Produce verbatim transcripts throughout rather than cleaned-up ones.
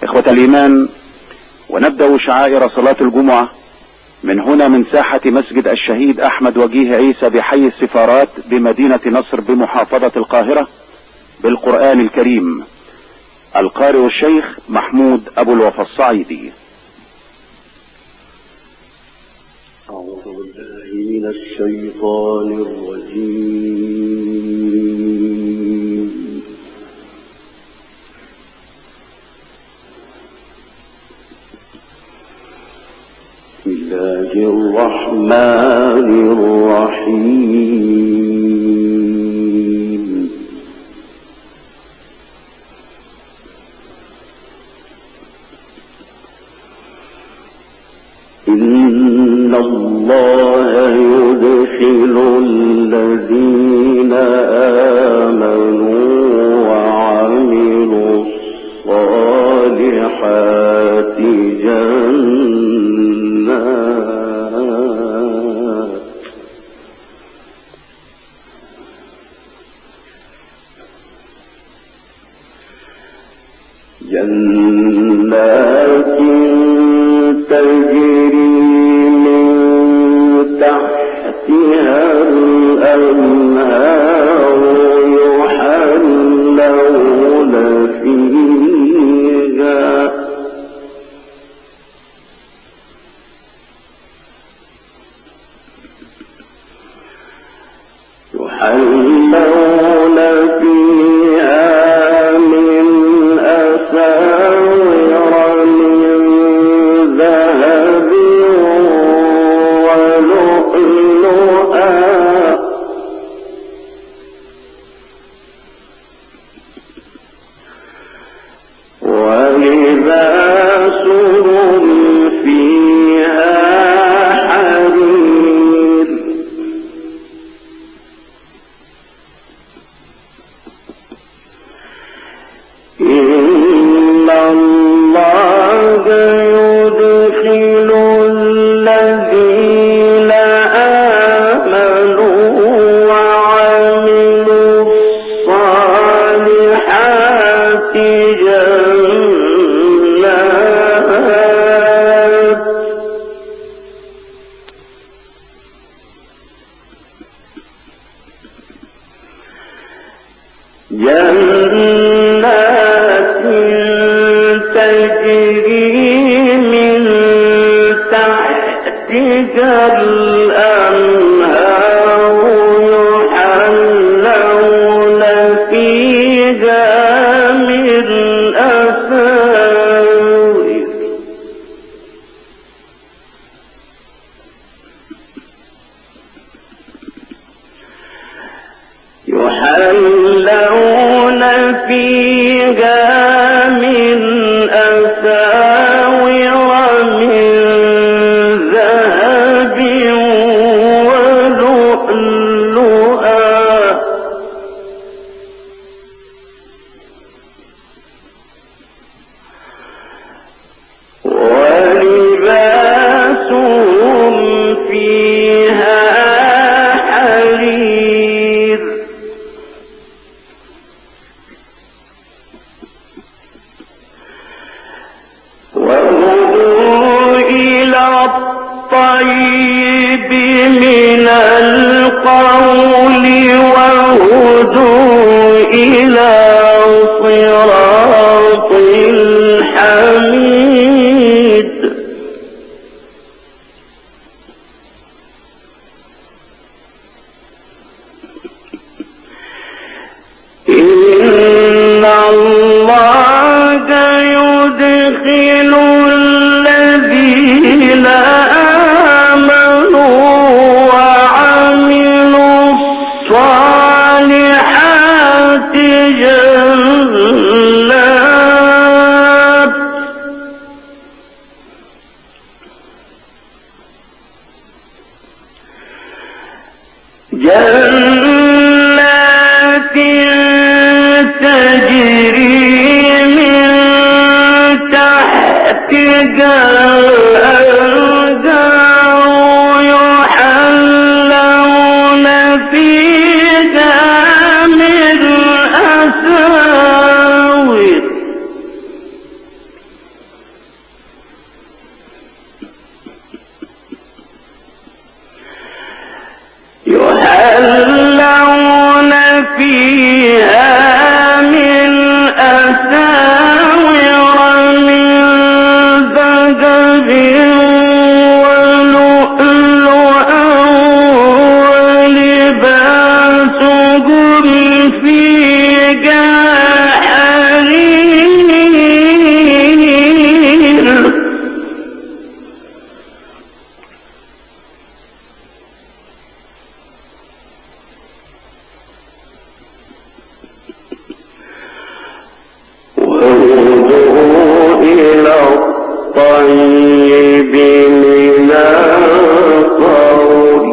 إخوة الإيمان، ونبدأ شعائر صلاة الجمعة من هنا من ساحة مسجد الشهيد أحمد وجيه عيسى بحي السفارات بمدينة نصر بمحافظة القاهرة بالقرآن الكريم. القارئ الشيخ محمود أبو الوفا الصعيدي. أعوذ بالله من الشيطان الرجيم. بسم الله الرحمن الرحيم. إن الله يدخل الذين آمنوا وعملوا الصالحات جنات جنات تجري من تحتها الأنهار يحلون فيها يحلون فيها من أساور من ذهب ولؤلؤا ولباسهم فيها حرير. إن الله يدخل الذين آمنوا وعملوا الصالحات جنات جنات تجري من تحتها الأنهار يحلون فيها من أساور يحلون فيها من أساور من ذهب ولؤلؤا ولباسهم فيها حرير. وهدوا إلى الطيب من القول وهدوا إلى صراط الحميد. إن الله يدخل الذين آمنوا وعملوا الصالحات جنات جنات تجري من تحتها الأنهار يحلون فيها من أساور فيها من أساور من ذهب ولؤلؤا ولباسهم فيها حرير. وهدوا إلى الطيب من القول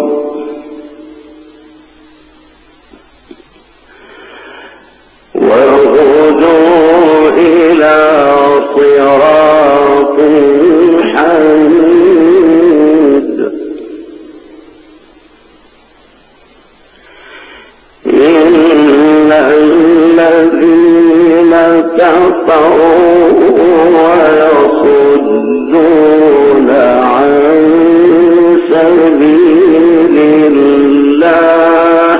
وهدوا إلى صراط حميد. إن الذين كفروا ويصدون عن سبيل الله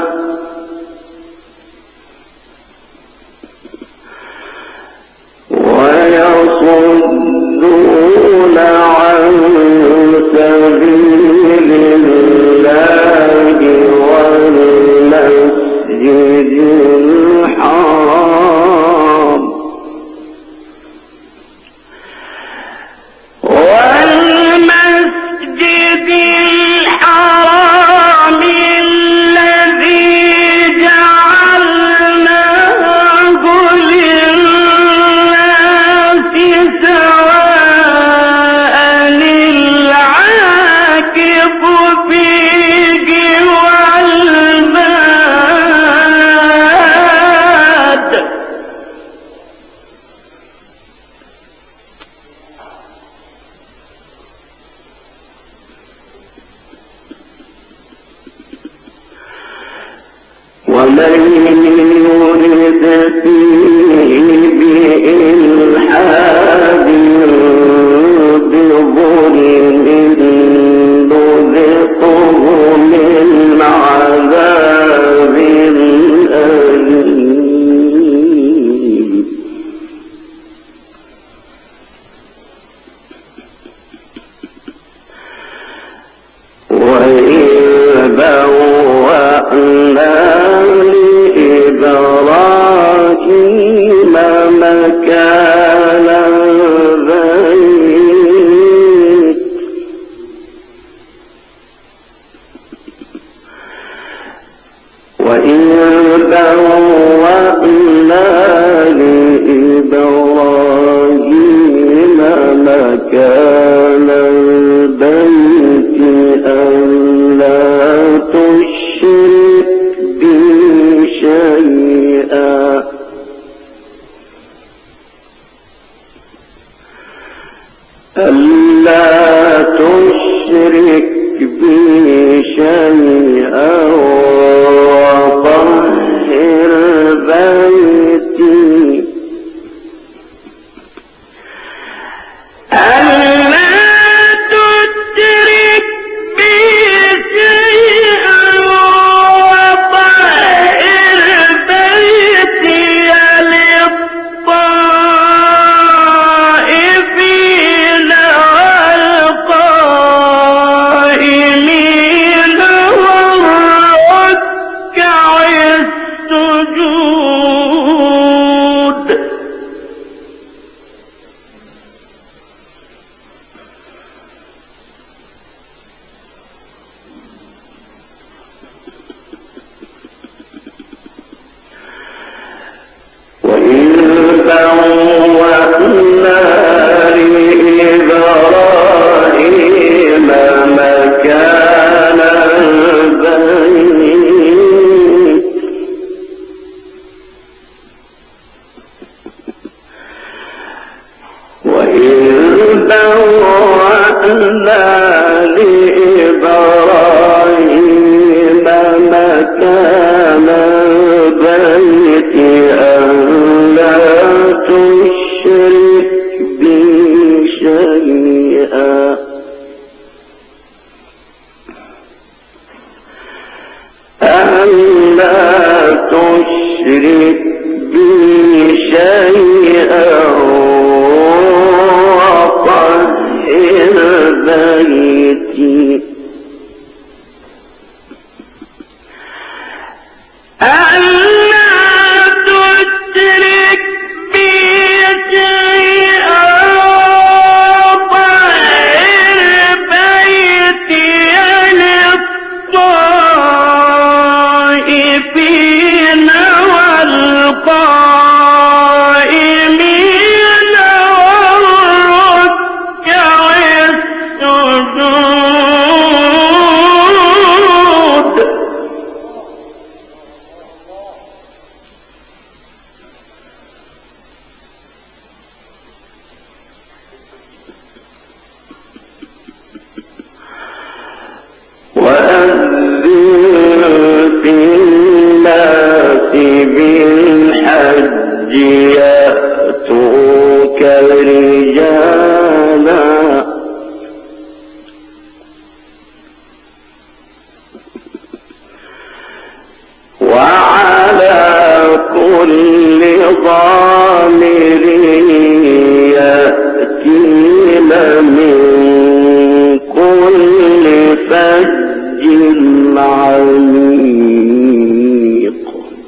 ويصدون عن سبيل الله والمسجد الحرام والمسجد الحرام الذي جعلناه للناس سواء العاكف فيه والباد. ومن يرد فيه بإلحاد بظلم نذقه من عذاب أليم. وإذ بوأنا لإبراهيم مكان البيت وإذ بوأنا لإبراهيم مكان البيت ألا تشرك بي شيئا ألا تشرك بي شيئا وطهر بيتي ألا تشرك رجالا وعلى كل ضامر يأتين من كل فج عميق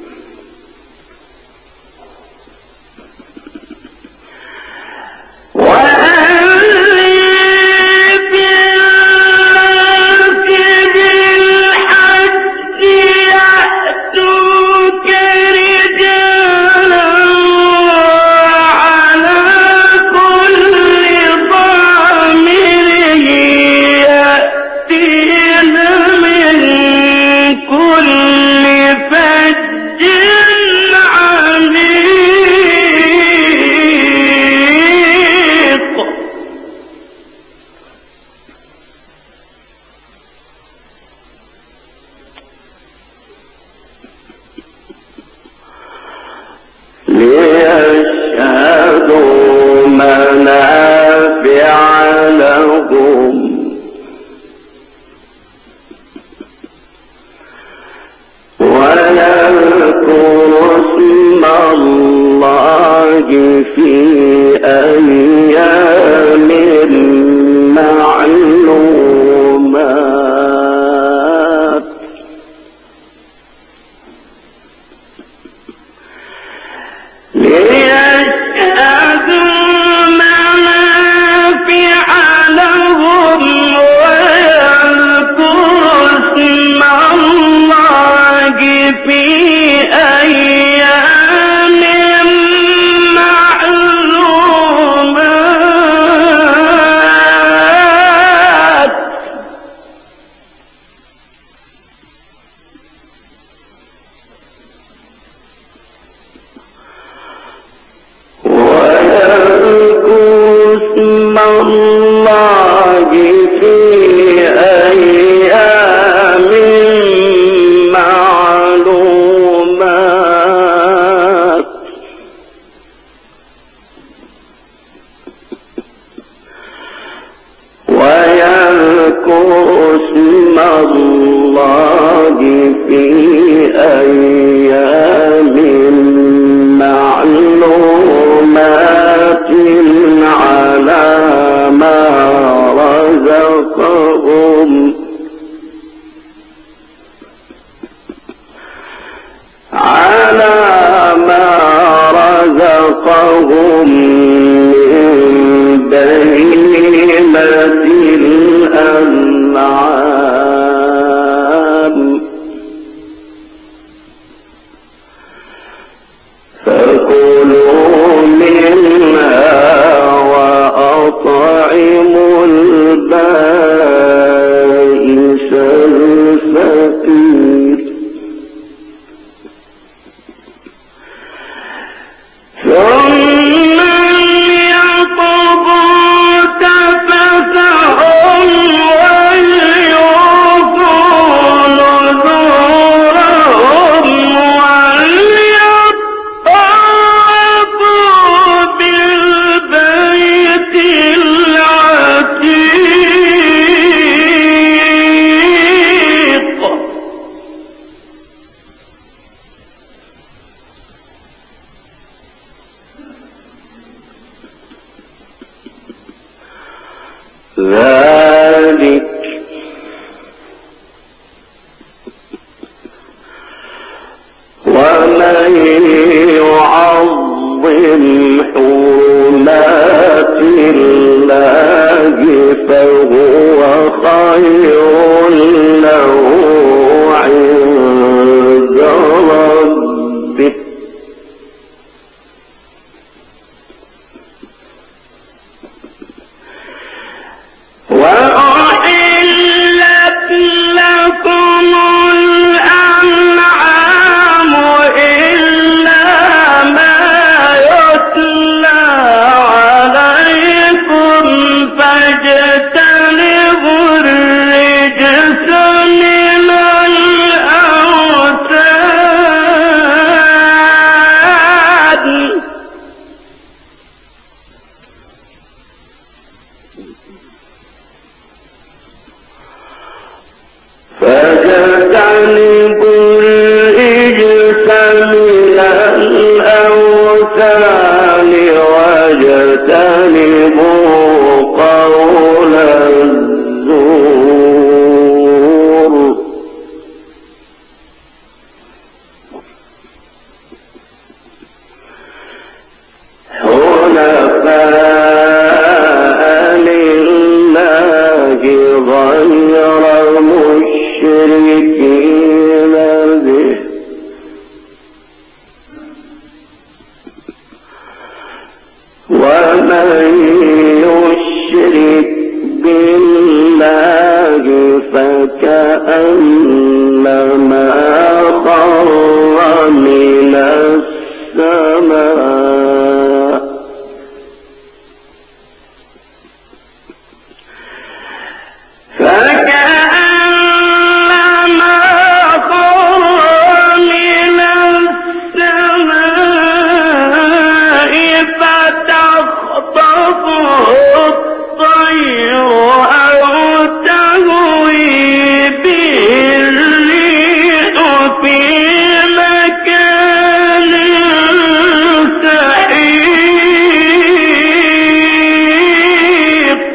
ليشهدوا منافع لهم ويذكروا اسم الله في أيام معلومات ليشهدوا منافع لهم ويذكروا اسم الله في أيام معلومات ويذكروا اسم الله في أيام معلومات ويذكروا اسم الله في أيام معلومات على ما رزقهم على ما رزقهم من بهيمة الأنعام فكلوا منها وأطعموا البائس الفقير ثم ليقضوا تفثهم وليوفوا نذورهم وليطوفوا بالبيت العتيق ذلك ومن يعظم حرمات الله فهو خير له عند ربه فاجتنبوا الرجس من الأوثان واجتنبوا قول الزور حنفاء لله غير مشركين به ومن يشرك بالله فكأنما خر من السماء فكأنما خر من السماء فتخطفه الطير أو تهوي به الريح في مكان سحيق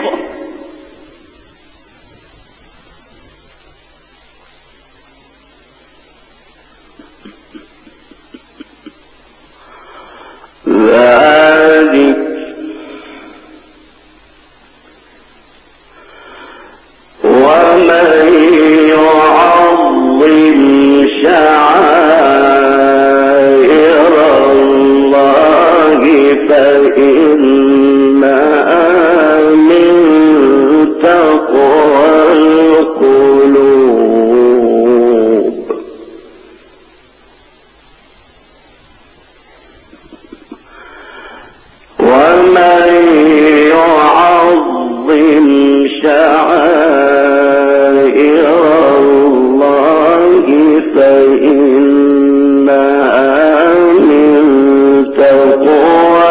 ذلك ومن يعظم شعائر الله فإنها من تقوى القلوب ومن يعظم شعائر الله فإنها من تقوى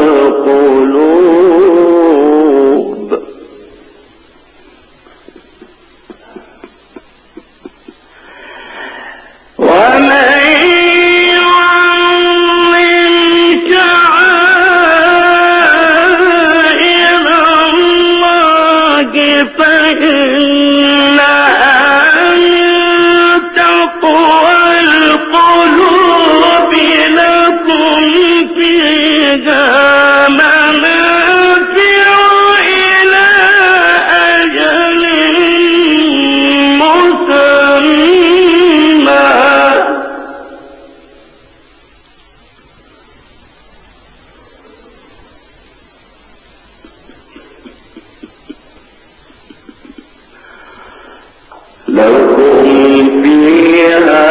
القلوب ومن فإنها من تقوى القلوب لكم فيها منافع إلى أجل مسمى لكم فيها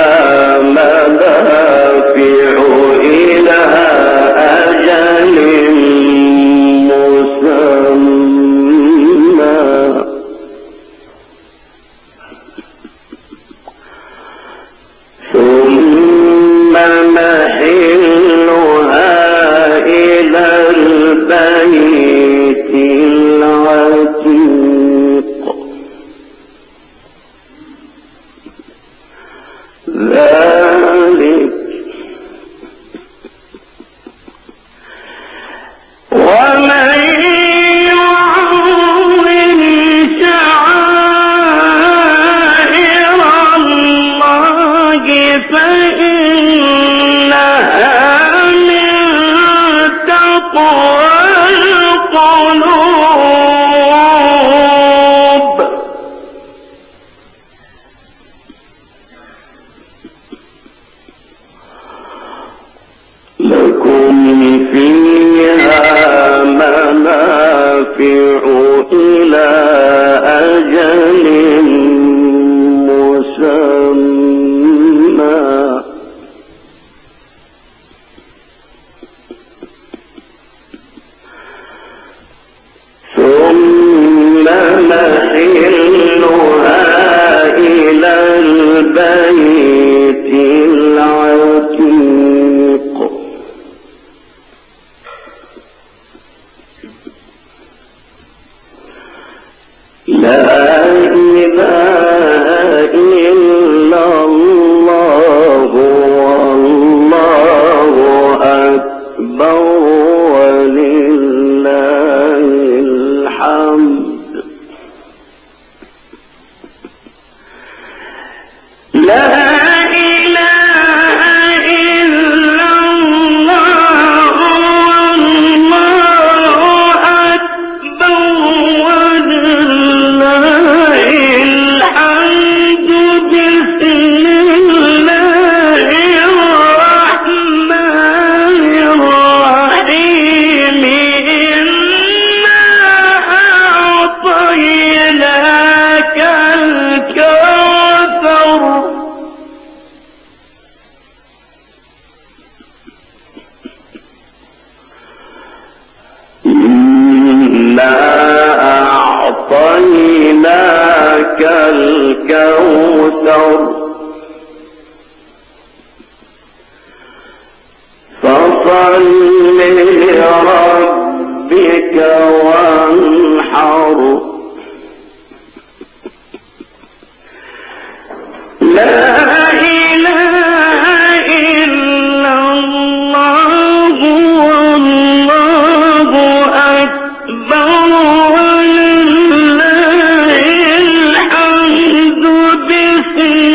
منافع إلى أجل مسمى ثم محلها إلى البيت العتيق ذلك ومن يعظم شعائر الله فإنها من تقوى القلوب لكم فيها منافع إلى أجل مسمى ثم محلها إلى البيت العتيق لا إله إلا الله والله أكبر ولله الحمد. لا أعطيناك الكوثر فصل لربك وانحر. لا إله إلا الله والله أكبر ولله الحمد. بسم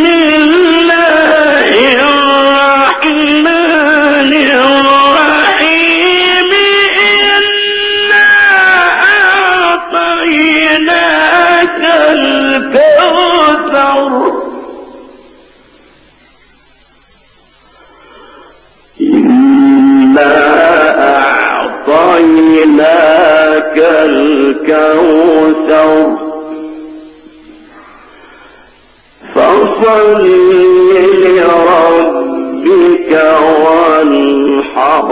الله الرحمن الرحيم. إنا أعطيناك الكوثر إنا أعطيناك الكوثر فصل لربك وانحر.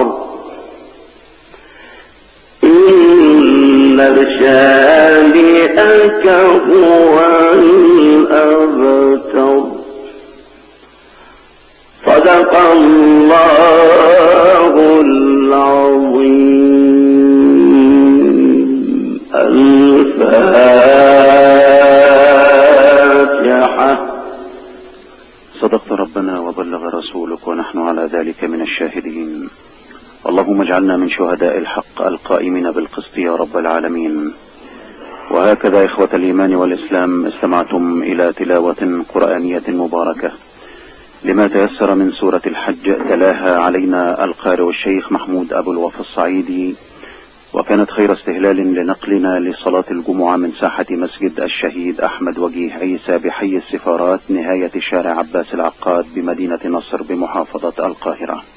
إن شانئك هو الأبتر. صدق الله العظيم. الفاتحة. صدقت ربنا وبلغ رسولك ونحن على ذلك من الشاهدين. اللهم اجعلنا من شهداء الحق القائمين بالقسط يا رب العالمين. وهكذا إخوة الإيمان والإسلام استمعتم إلى تلاوة قرآنية مباركة لما تيسر من سورة الحج، تلاها علينا القارئ الشيخ محمود أبو الوفا الصعيدي، وكانت خير استهلال لنقلنا لصلاة الجمعة من ساحة مسجد الشهيد أحمد وجيه عيسى بحي السفارات نهاية شارع عباس العقاد بمدينة نصر بمحافظة القاهرة.